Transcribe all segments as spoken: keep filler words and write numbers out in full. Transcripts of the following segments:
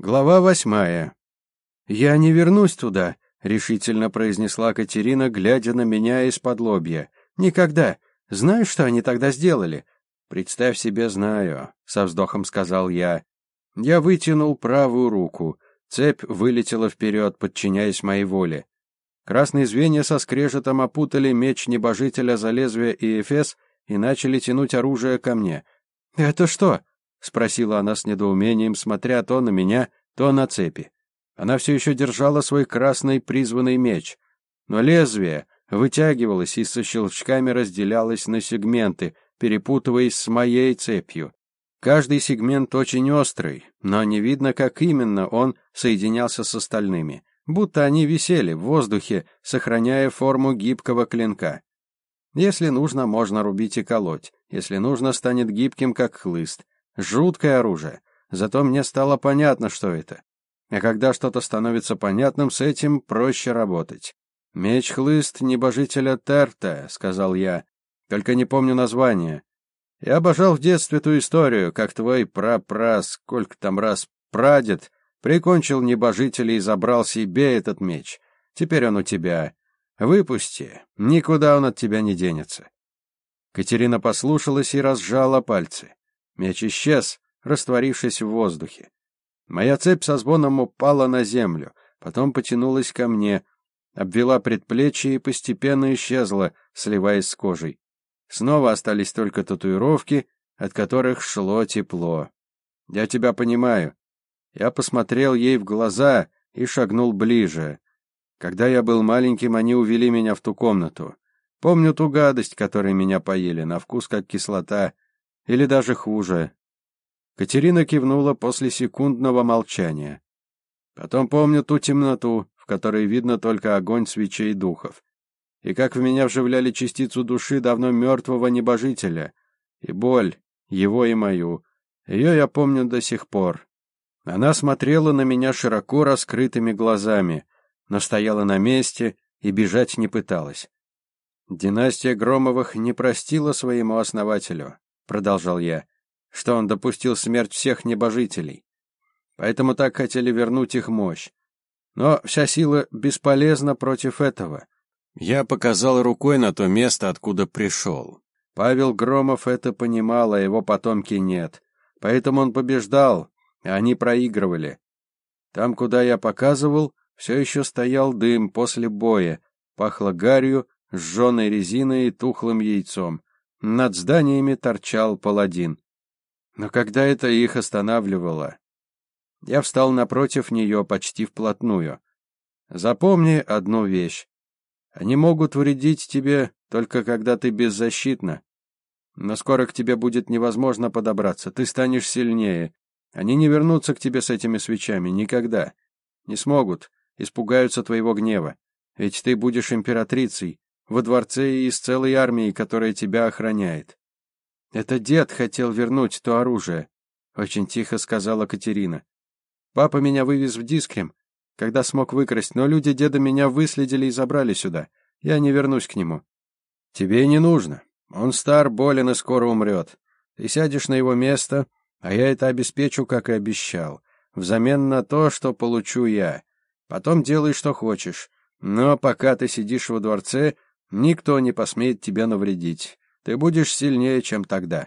Глава восьмая. «Я не вернусь туда», — решительно произнесла Катерина, глядя на меня из-под лобья. «Никогда. Знаешь, что они тогда сделали?» «Представь себе, знаю», — со вздохом сказал я. Я вытянул правую руку. Цепь вылетела вперед, подчиняясь моей воле. Красные звенья со скрежетом опутали меч небожителя за лезвие и эфес и начали тянуть оружие ко мне. «Это что?» — спросила она с недоумением, смотря то на меня, то на цепи. Она все еще держала свой красный призванный меч, но лезвие вытягивалось и со щелчками разделялось на сегменты, перепутываясь с моей цепью. Каждый сегмент очень острый, но не видно, как именно он соединялся с остальными, будто они висели в воздухе, сохраняя форму гибкого клинка. Если нужно, можно рубить и колоть, если нужно, станет гибким, как хлыст. Жуткое оружие, зато мне стало понятно, что это. А когда что-то становится понятным, с этим проще работать. «Меч-хлыст небожителя Терта», — сказал я, — «только не помню название. Я обожал в детстве ту историю, как твой пра-пра, сколько там раз, прадед прикончил небожителя и забрал себе этот меч. Теперь он у тебя. Выпусти, никуда он от тебя не денется». Катерина послушалась и разжала пальцы. Меч исчез, растворившись в воздухе. Моя цепь со звоном упала на землю, потом потянулась ко мне, обвела предплечье и постепенно исчезла, сливаясь с кожей. Снова остались только татуировки, от которых шло тепло. «Я тебя понимаю». Я посмотрел ей в глаза и шагнул ближе. Когда я был маленьким, они увели меня в ту комнату. Помню ту гадость, которой меня поели, на вкус как кислота, или даже хуже. Катерина кивнула после секундного молчания. Потом помню ту темноту, в которой видно только огонь свечей духов, и как в меня вживляли частицу души давно мертвого небожителя, и боль, его и мою. Ее я помню до сих пор. Она смотрела на меня широко раскрытыми глазами, но стояла на месте и бежать не пыталась. «Династия Громовых не простила своему основателю», — продолжал я, — «что он допустил смерть всех небожителей. Поэтому так хотели вернуть их мощь. Но вся сила бесполезна против этого». Я показал рукой на то место, откуда пришел. Павел Громов это понимал, а его потомки нет. Поэтому он побеждал, а они проигрывали. Там, куда я показывал, все еще стоял дым после боя, пахло гарью, сжженной резиной и тухлым яйцом. Над зданиями торчал паладин. Но когда это их останавливало? Я встал напротив нее почти вплотную. Запомни одну вещь. Они могут вредить тебе только когда ты беззащитна. Но скоро к тебе будет невозможно подобраться, ты станешь сильнее. Они не вернутся к тебе с этими свечами никогда. Не смогут, испугаются твоего гнева. Ведь ты будешь императрицей, во дворце и с целой армией, которая тебя охраняет. Это дед хотел вернуть то оружие, очень тихо сказала Катерина. Папа меня вывез в Дискрем, когда смог выкрасть, но люди деда меня выследили и забрали сюда. Я не вернусь к нему. Тебе и не нужно. Он стар, болен и скоро умрет. Ты сядешь на его место, а я это обеспечу, как и обещал, взамен на то, что получу я. Потом делай, что хочешь. Но пока ты сидишь во дворце, никто не посмеет тебе навредить. Ты будешь сильнее, чем тогда».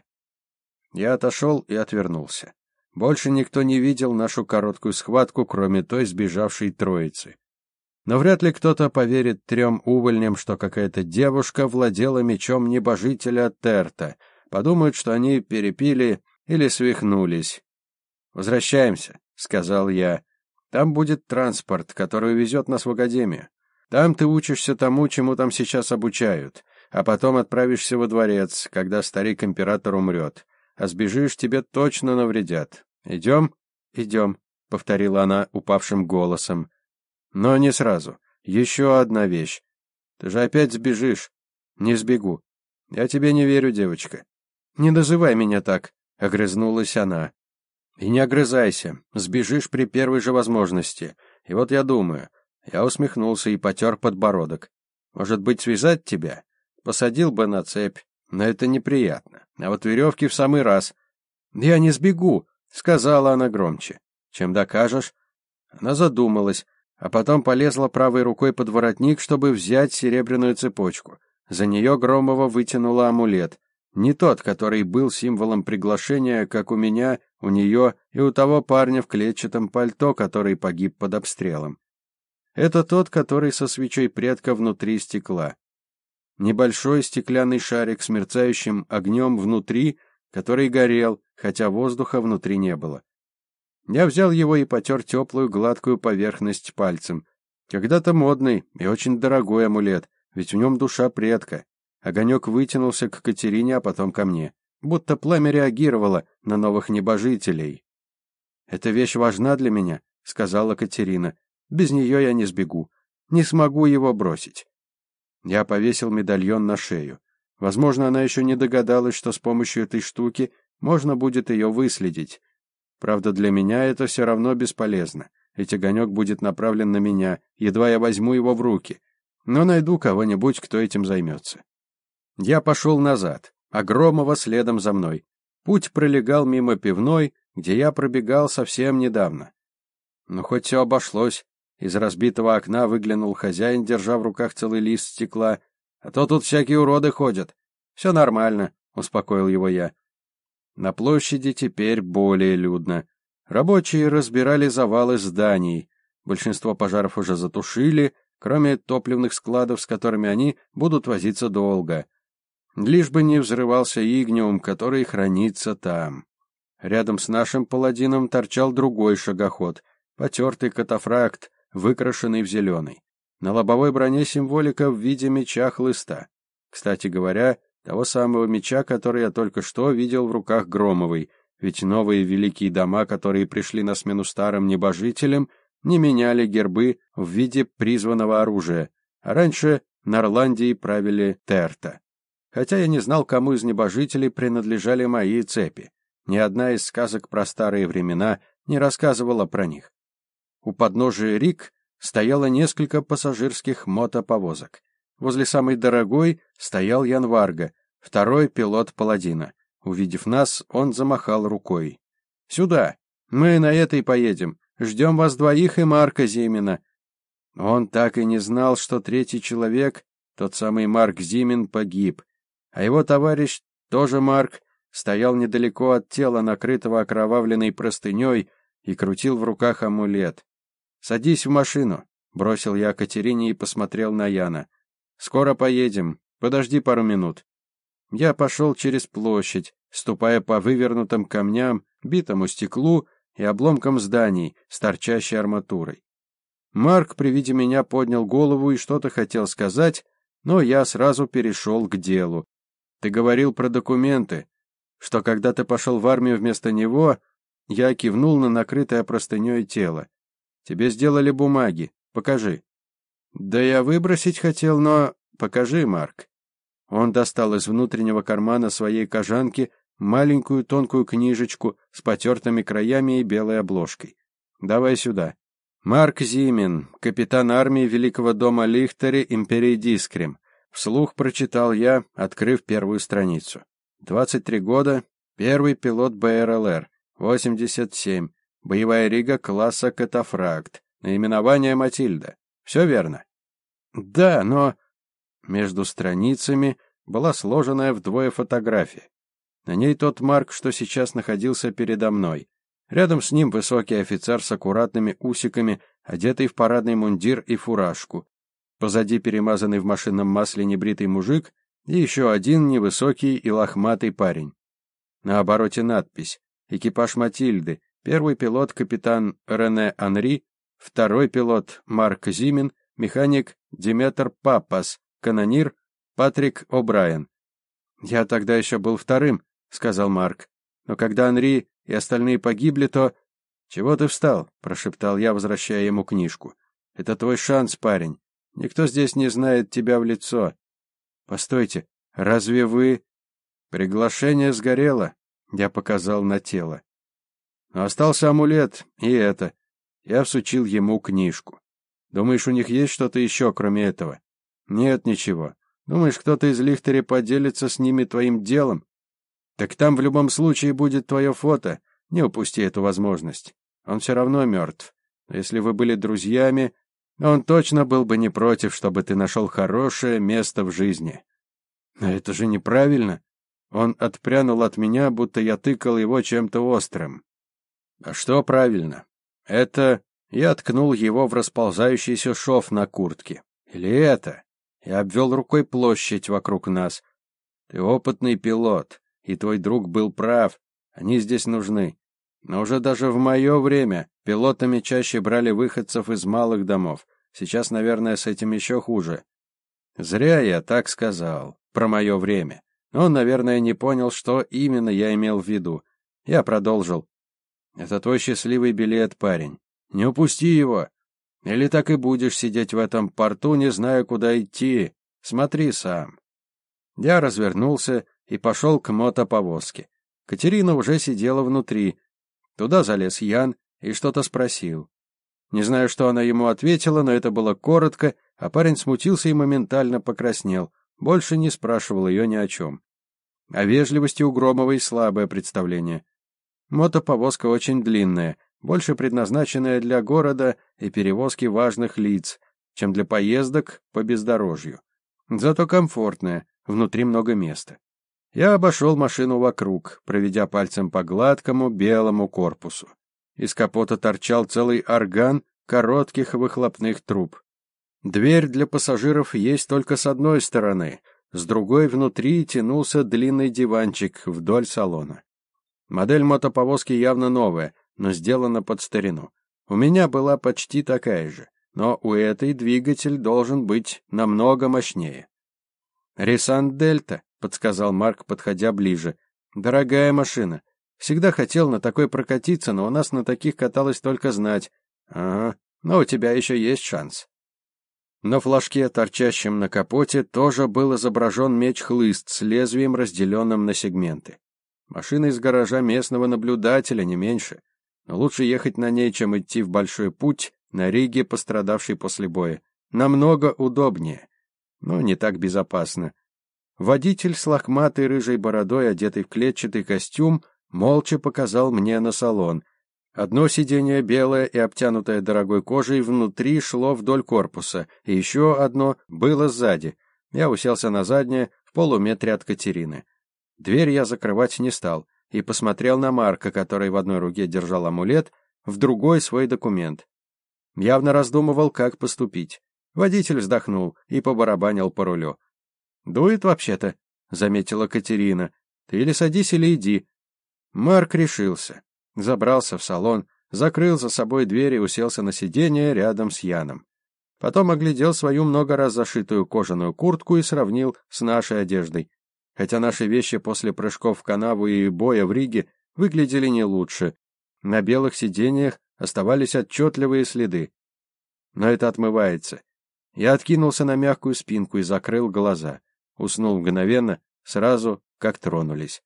Я отошел и отвернулся. Больше никто не видел нашу короткую схватку, кроме той сбежавшей троицы. Но вряд ли кто-то поверит трем увольням, что какая-то девушка владела мечом небожителя Терта. Подумают, что они перепили или свихнулись. «Возвращаемся», — сказал я. «Там будет транспорт, который увезет нас в академию. Там ты учишься тому, чему там сейчас обучают, а потом отправишься во дворец, когда старик-император умрет. А сбежишь, тебе точно навредят. Идем?» «Идем», — повторила она упавшим голосом. «Но не сразу. Еще одна вещь. Ты же опять сбежишь». «Не сбегу. Я тебе не верю, девочка». «Не называй меня так», — огрызнулась она. «И не огрызайся. Сбежишь при первой же возможности. И вот я думаю». Я усмехнулся и потер подбородок. «Может быть, связать тебя? Посадил бы на цепь, но это неприятно. А вот веревки в самый раз». «Я не сбегу», — сказала она громче. Чем докажешь? Она задумалась, а потом полезла правой рукой под воротник, чтобы взять серебряную цепочку. За нее Громова вытянула амулет. Не тот, который был символом приглашения, как у меня, у нее и у того парня в клетчатом пальто, который погиб под обстрелом. Это тот, который со свечой предка внутри стекла. Небольшой стеклянный шарик с мерцающим огнем внутри, который горел, хотя воздуха внутри не было. Я взял его и потер теплую гладкую поверхность пальцем. Когда-то модный и очень дорогой амулет, ведь в нем душа предка. Огонек вытянулся к Катерине, а потом ко мне, будто пламя реагировало на новых небожителей. «Эта вещь важна для меня», — сказала Катерина. «Без нее я не сбегу. Не смогу его бросить». Я повесил медальон на шею. Возможно, она еще не догадалась, что с помощью этой штуки можно будет ее выследить. Правда, для меня это все равно бесполезно, ведь огонек будет направлен на меня, едва я возьму его в руки. Но найду кого-нибудь, кто этим займется. Я пошел назад, а Громова следом за мной. Путь пролегал мимо пивной, где я пробегал совсем недавно. Но хоть все обошлось. Из разбитого окна выглянул хозяин, держа в руках целый лист стекла. А то тут всякие уроды ходят. Все нормально, успокоил его я. На площади теперь более людно. Рабочие разбирали завалы зданий. Большинство пожаров уже затушили, кроме топливных складов, с которыми они будут возиться долго. Лишь бы не взрывался игниум, который хранится там. Рядом с нашим паладином торчал другой шагоход, потертый катафракт, выкрашенный в зеленый. На лобовой броне символика в виде меча-хлыста. Кстати говоря, того самого меча, который я только что видел в руках Громовой, ведь новые великие дома, которые пришли на смену старым небожителям, не меняли гербы в виде призванного оружия, а раньше на Орландии правили Терта. Хотя я не знал, кому из небожителей принадлежали мои цепи. Ни одна из сказок про старые времена не рассказывала про них. У подножия Рик стояло несколько пассажирских мотоповозок. Возле самой дорогой стоял Ян Варга, второй пилот паладина. Увидев нас, он замахал рукой. «Сюда! Мы на этой поедем. Ждем вас двоих и Марка Зимина». Он так и не знал, что третий человек, тот самый Марк Зимин, погиб. А его товарищ, тоже Марк, стоял недалеко от тела, накрытого окровавленной простыней, и крутил в руках амулет. «Садись в машину», — бросил я Катерине и посмотрел на Яна. «Скоро поедем. Подожди пару минут». Я пошел через площадь, ступая по вывернутым камням, битому стеклу и обломкам зданий с торчащей арматурой. Марк при виде меня поднял голову и что-то хотел сказать, но я сразу перешел к делу. «Ты говорил про документы, что когда ты пошел в армию вместо него...» Я кивнул на накрытое простыней тело. «Тебе сделали бумаги. Покажи». «Да я выбросить хотел, но...» «Покажи, Марк». Он достал из внутреннего кармана своей кожанки маленькую тонкую книжечку с потертыми краями и белой обложкой. «Давай сюда». «Марк Зимин, капитан армии Великого дома Лихтери империи Дискрим». Вслух прочитал я, открыв первую страницу. двадцать три года, первый пилот БРЛР, восемьдесят семь, боевая рига класса Катафракт, наименование Матильда. Все верно? Да, но... Между страницами была сложенная вдвое фотография. На ней тот Марк, что сейчас находился передо мной. Рядом с ним высокий офицер с аккуратными усиками, одетый в парадный мундир и фуражку. Позади перемазанный в машинном масле небритый мужик и еще один невысокий и лохматый парень. На обороте надпись: «Экипаж Матильды, первый пилот капитан Рене Анри, второй пилот Марк Зимин, механик Диметр Папас, канонир Патрик О'Брайен». «Я тогда еще был вторым», — сказал Марк. «Но когда Анри и остальные погибли, то...» «Чего ты встал?» — прошептал я, возвращая ему книжку. «Это твой шанс, парень. Никто здесь не знает тебя в лицо». «Постойте, разве вы...» «Приглашение сгорело», — я показал на тело. «Но остался амулет, и это...» Я всучил ему книжку. «Думаешь, у них есть что-то еще, кроме этого?» «Нет, ничего. Думаешь, кто-то из Лихтери поделится с ними твоим делом? Так там в любом случае будет твое фото. Не упусти эту возможность. Он все равно мертв. Но если вы были друзьями, он точно был бы не против, чтобы ты нашел хорошее место в жизни. Но это же неправильно. Он отпрянул от меня, будто я тыкал его чем-то острым. А что правильно? Это... Я ткнул его в расползающийся шов на куртке. Или это? Я обвел рукой площадь вокруг нас. Ты опытный пилот, и твой друг был прав. Они здесь нужны. Но уже даже в мое время пилотами чаще брали выходцев из малых домов. Сейчас, наверное, с этим еще хуже. Зря я так сказал про мое время. Он, наверное, не понял, что именно я имел в виду. Я продолжил. Это твой счастливый билет, парень. Не упусти его. Или так и будешь сидеть в этом порту, не зная, куда идти. Смотри сам. Я развернулся и пошел к мотоповозке. Катерина уже сидела внутри. Туда залез Ян и что-то спросил. Не знаю, что она ему ответила, но это было коротко, а парень смутился и моментально покраснел. Больше не спрашивал ее ни о чем. О вежливости у Громовой слабое представление. Мотоповозка очень длинная, больше предназначенная для города и перевозки важных лиц, чем для поездок по бездорожью. Зато комфортная, внутри много места. Я обошел машину вокруг, проведя пальцем по гладкому белому корпусу. Из капота торчал целый орган коротких выхлопных труб. Дверь для пассажиров есть только с одной стороны, с другой внутри тянулся длинный диванчик вдоль салона. Модель мотоповозки явно новая, но сделана под старину. У меня была почти такая же, но у этой двигатель должен быть намного мощнее. «Ресант Дельта», — подсказал Марк, подходя ближе. «Дорогая машина. Всегда хотел на такой прокатиться, но у нас на таких каталось только знать. Ага, но у тебя еще есть шанс». На флажке, торчащем на капоте, тоже был изображен меч-хлыст с лезвием, разделенным на сегменты. Машина из гаража местного наблюдателя, не меньше. Но лучше ехать на ней, чем идти в большой путь на Риге, пострадавшей после боя. Намного удобнее, но не так безопасно. Водитель с лохматой рыжей бородой, одетый в клетчатый костюм, молча показал мне на салон. Одно сиденье белое и обтянутое дорогой кожей внутри шло вдоль корпуса, и еще одно было сзади. Я уселся на заднее, в полуметре от Катерины. Дверь я закрывать не стал и посмотрел на Марка, который в одной руке держал амулет, в другой свой документ. Явно раздумывал, как поступить. Водитель вздохнул и побарабанил по рулю. «Дует вообще-то», — заметила Катерина. «Ты или садись, или иди». Марк решился. Забрался в салон, закрыл за собой дверь и уселся на сиденье рядом с Яном. Потом оглядел свою много раз зашитую кожаную куртку и сравнил с нашей одеждой. Хотя наши вещи после прыжков в канаву и боя в Риге выглядели не лучше. На белых сиденьях оставались отчетливые следы. Но это отмывается. Я откинулся на мягкую спинку и закрыл глаза. Уснул мгновенно, сразу, как тронулись.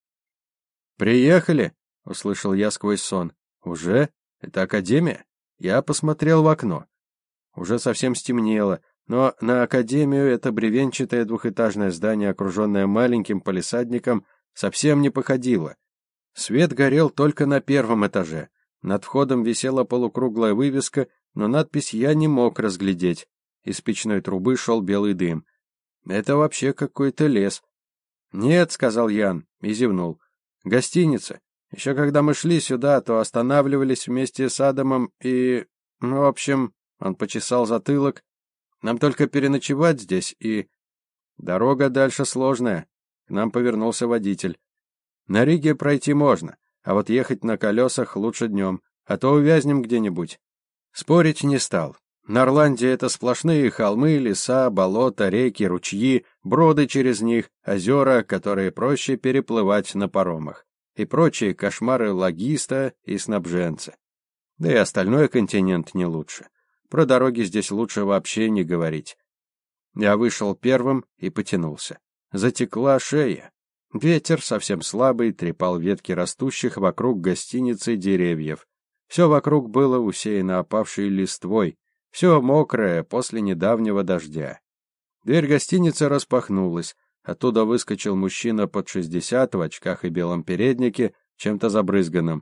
«Приехали!» — услышал я сквозь сон. «Уже? Это академия?» Я посмотрел в окно. Уже совсем стемнело, но на академию это бревенчатое двухэтажное здание, окруженное маленьким палисадником, совсем не походило. Свет горел только на первом этаже. Над входом висела полукруглая вывеска, но надпись я не мог разглядеть. Из печной трубы шел белый дым. Это вообще какой-то лес. «Нет», — сказал Ян и зевнул. «Гостиница. Еще когда мы шли сюда, то останавливались вместе с Адамом и... Ну, в общем, он почесал затылок. Нам только переночевать здесь и... Дорога дальше сложная». К нам повернулся водитель. «На Риге пройти можно, а вот ехать на колесах лучше днем, а то увязнем где-нибудь». Спорить не стал. На Орланде это сплошные холмы, леса, болота, реки, ручьи, броды через них, озера, которые проще переплывать на паромах, и прочие кошмары логиста и снабженца. Да и остальной континент не лучше. Про дороги здесь лучше вообще не говорить. Я вышел первым и потянулся. Затекла шея. Ветер, совсем слабый, трепал ветки растущих вокруг гостиницы деревьев. Все вокруг было усеяно опавшей листвой, все мокрое после недавнего дождя. Дверь гостиницы распахнулась. Оттуда выскочил мужчина под шестьдесят в очках и белом переднике, чем-то забрызганном.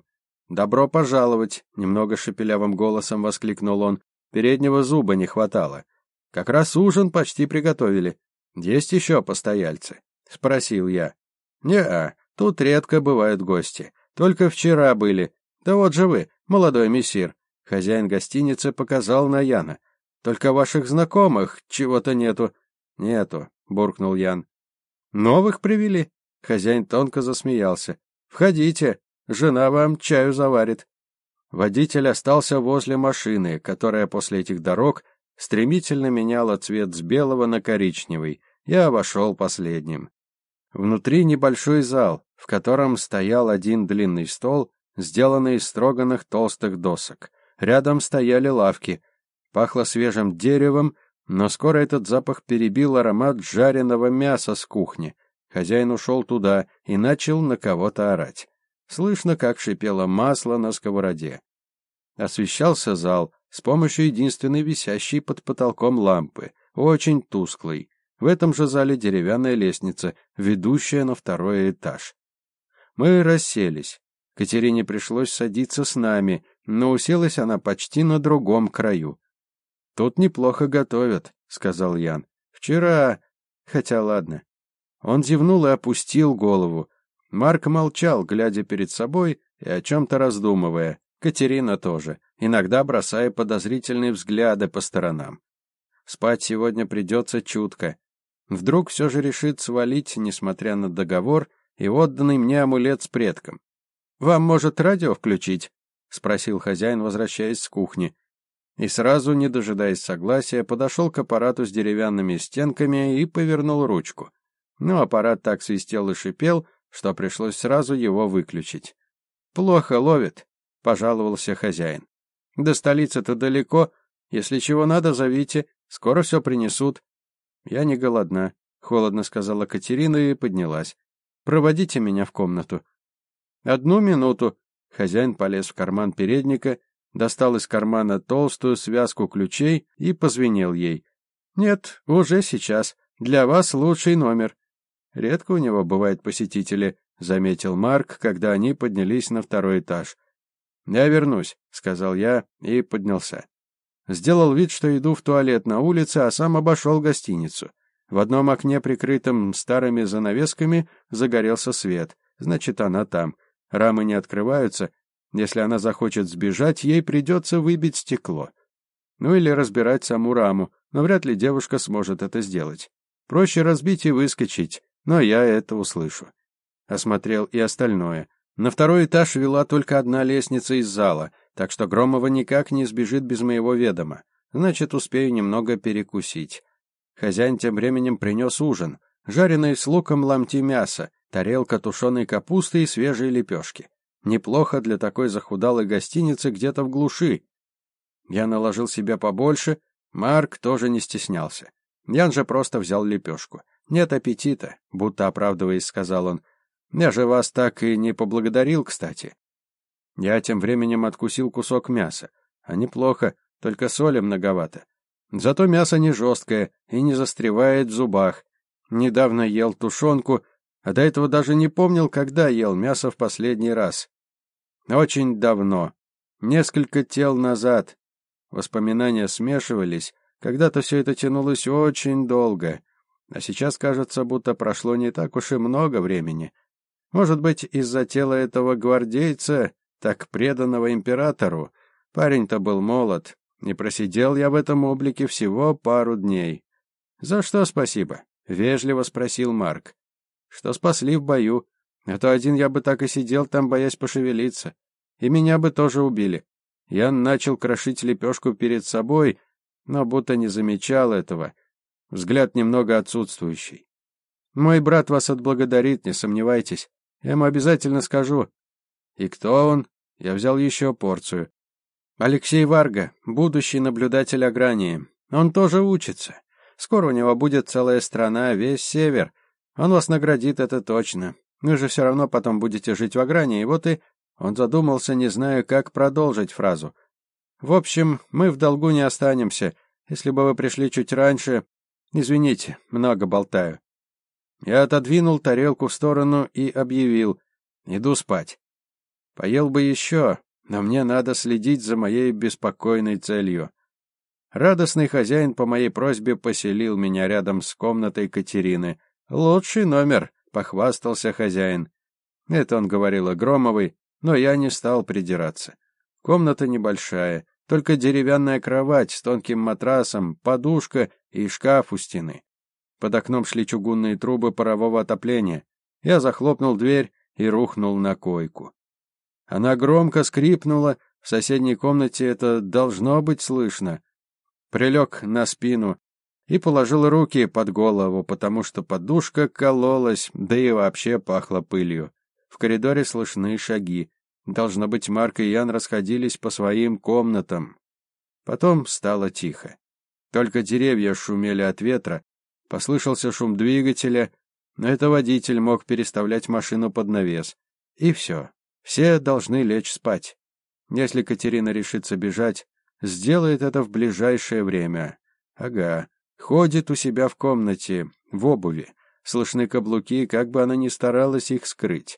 «Добро пожаловать!» — немного шепелявым голосом воскликнул он. «Переднего зуба не хватало. Как раз ужин почти приготовили. Есть еще постояльцы?» — спросил я. «Не-а, тут редко бывают гости. Только вчера были. Да вот же вы, молодой мессир». Хозяин гостиницы показал на Яна. «Только ваших знакомых чего-то нету». «Нету», — буркнул Ян. «Новых привели?» Хозяин тонко засмеялся. «Входите, жена вам чаю заварит». Водитель остался возле машины, которая после этих дорог стремительно меняла цвет с белого на коричневый. Я вошел последним. Внутри небольшой зал, в котором стоял один длинный стол, сделанный из строганных толстых досок. Рядом стояли лавки. Пахло свежим деревом, но скоро этот запах перебил аромат жареного мяса с кухни. Хозяин ушел туда и начал на кого-то орать. Слышно, как шипело масло на сковороде. Освещался зал с помощью единственной висящей под потолком лампы, очень тусклой. В этом же зале деревянная лестница, ведущая на второй этаж. Мы расселись. Катерине пришлось садиться с нами, но уселась она почти на другом краю. «Тут неплохо готовят», — сказал Ян. «Вчера... Хотя ладно». Он зевнул и опустил голову. Марк молчал, глядя перед собой и о чем-то раздумывая. Катерина тоже, иногда бросая подозрительные взгляды по сторонам. Спать сегодня придется чутко. Вдруг все же решит свалить, несмотря на договор и отданный мне амулет с предком. «Вам, может, радио включить?» — спросил хозяин, возвращаясь с кухни. И сразу, не дожидаясь согласия, подошел к аппарату с деревянными стенками и повернул ручку. Но аппарат так свистел и шипел, что пришлось сразу его выключить. «Плохо ловит», — пожаловался хозяин. «До столицы-то далеко. Если чего надо, зовите. Скоро все принесут». «Я не голодна», — холодно сказала Катерина и поднялась. «Проводите меня в комнату». «Одну минуту». Хозяин полез в карман передника, достал из кармана толстую связку ключей и позвенел ей. «Нет, уже сейчас. Для вас лучший номер». «Редко у него бывают посетители», — заметил Марк, когда они поднялись на второй этаж. «Я вернусь», — сказал я и поднялся. Сделал вид, что иду в туалет на улице, а сам обошел гостиницу. В одном окне, прикрытом старыми занавесками, загорелся свет. Значит, она там. Рамы не открываются. Если она захочет сбежать, ей придется выбить стекло. Ну или разбирать саму раму, но вряд ли девушка сможет это сделать. Проще разбить и выскочить, но я это услышу. Осмотрел и остальное. На второй этаж вела только одна лестница из зала, так что Громова никак не сбежит без моего ведома. Значит, успею немного перекусить. Хозяин тем временем принес ужин. Жареные с луком ломти мяса, тарелка тушеной капусты и свежие лепешки. Неплохо для такой захудалой гостиницы где-то в глуши. Я наложил себе побольше, Марк тоже не стеснялся. Ян же просто взял лепешку. «Нет аппетита», будто оправдываясь, сказал он. «Я же вас так и не поблагодарил, кстати». Я тем временем откусил кусок мяса. А неплохо, только соли многовато. Зато мясо не жесткое и не застревает в зубах. Недавно ел тушенку, а до этого даже не помнил, когда ел мясо в последний раз. Очень давно. Несколько тел назад. Воспоминания смешивались. Когда-то все это тянулось очень долго. А сейчас кажется, будто прошло не так уж и много времени. Может быть, из-за тела этого гвардейца, так преданного императору. Парень-то был молод, и просидел я в этом облике всего пару дней. «За что спасибо?» — вежливо спросил Марк. «Что спасли в бою. А то один я бы так и сидел там, боясь пошевелиться. И меня бы тоже убили». Я начал крошить лепешку перед собой, но будто не замечал этого. Взгляд немного отсутствующий. «Мой брат вас отблагодарит, не сомневайтесь. Я ему обязательно скажу». «И кто он?» Я взял еще порцию. «Алексей Варга, будущий наблюдатель Агрании. Он тоже учится. Скоро у него будет целая страна, весь север. Он вас наградит, это точно. Вы же все равно потом будете жить в Агрании, вот и...» Он задумался, не зная, как продолжить фразу. «В общем, мы в долгу не останемся. Если бы вы пришли чуть раньше... Извините, много болтаю». Я отодвинул тарелку в сторону и объявил: «Иду спать». Поел бы еще, но мне надо следить за моей беспокойной целью. Радостный хозяин по моей просьбе поселил меня рядом с комнатой Катерины. «Лучший номер», — похвастался хозяин. Это он говорил о Громовой, но я не стал придираться. Комната небольшая, только деревянная кровать с тонким матрасом, подушка и шкаф у стены. Под окном шли чугунные трубы парового отопления. Я захлопнул дверь и рухнул на койку. Она громко скрипнула, в соседней комнате это должно быть слышно. Прилег на спину и положил руки под голову, потому что подушка кололась, да и вообще пахло пылью. В коридоре слышны шаги. Должно быть, Марк и Ян расходились по своим комнатам. Потом стало тихо. Только деревья шумели от ветра, послышался шум двигателя, но это водитель мог переставлять машину под навес. И все. Все должны лечь спать. Если Катерина решится бежать, сделает это в ближайшее время. Ага. Ходит у себя в комнате, в обуви. Слышны каблуки, как бы она ни старалась их скрыть.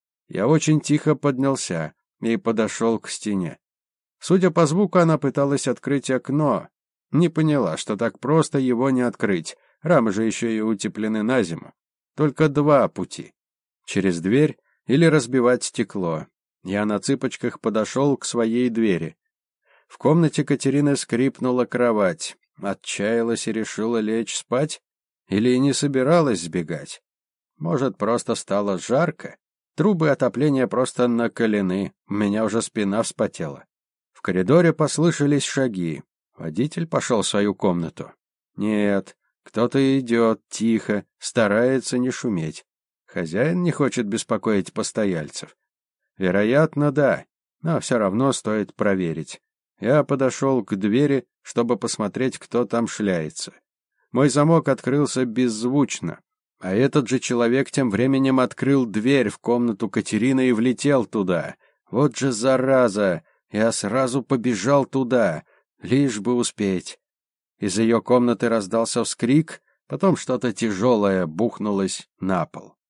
Я очень тихо поднялся и подошел к стене. Судя по звуку, она пыталась открыть окно. Не поняла, что так просто его не открыть. Рамы же еще и утеплены на зиму. Только два пути. Через дверь или разбивать стекло. Я на цыпочках подошел к своей двери. В комнате Катерины скрипнула кровать. Отчаялась и решила лечь спать? Или не собиралась сбегать? Может, просто стало жарко? Трубы отопления просто накалены, у меня уже спина вспотела. В коридоре послышались шаги. Водитель пошел в свою комнату. Нет, кто-то идет тихо, старается не шуметь. Хозяин не хочет беспокоить постояльцев. Вероятно, да, но все равно стоит проверить. Я подошел к двери, чтобы посмотреть, кто там шляется. Мой замок открылся беззвучно. А этот же человек тем временем открыл дверь в комнату Катерины и влетел туда. Вот же зараза! Я сразу побежал туда, лишь бы успеть. Из ее комнаты раздался вскрик, потом что-то тяжелое бухнулось на пол.